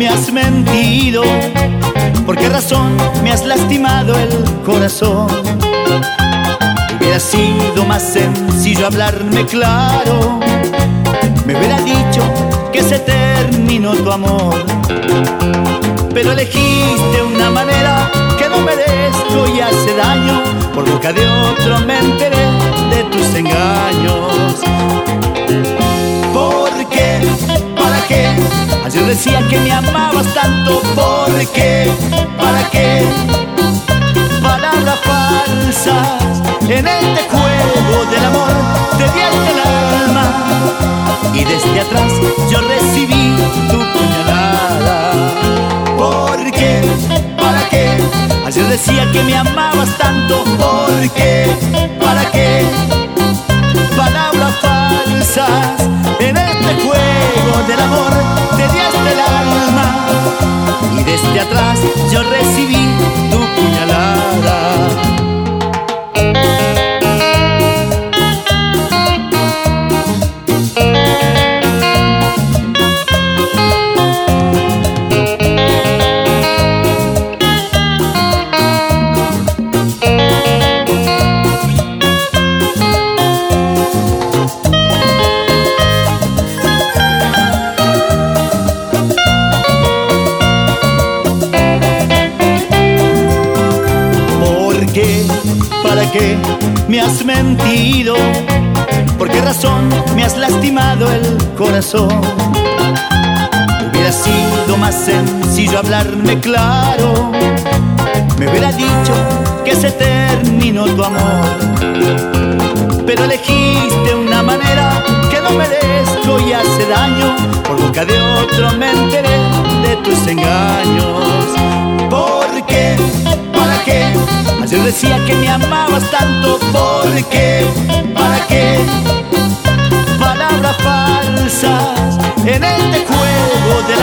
me has mentido? ¿Por qué razón me has lastimado el corazón? Hubiera sido más sencillo hablarme claro. Me hubiera dicho que se terminó tu amor, pero elegiste una manera que no merezco y hace daño. Por boca de otro me enteré de tus engaños. ¿Por qué? ¿Para qué? Ayer decía que me amabas tanto. ¿Por qué? ¿Para qué? Palabras falsas en este juego del amor. Te di hasta el alma y desde atrás yo recibí tu puñalada. ¿Por qué? ¿Para qué? Ayer decía que me amabas tanto. ¿Por qué? ¿Para qué? Palabras falsas en este juego del amor. Te di hasta el alma y desde atrás yo recibí tu puñalada. ¿Para qué me has mentido? ¿Por qué razón me has lastimado el corazón? Hubiera sido más sencillo hablarme claro. Me hubiera dicho que se terminó tu amor, pero elegiste una manera que no merezco y hace daño. Por boca de otro me enteré de tus engaños. ¿Por qué? ¿Para qué? Ayer decía que me amabas tanto. ¿Por qué? ¿Para qué? Palabras falsas en este juego de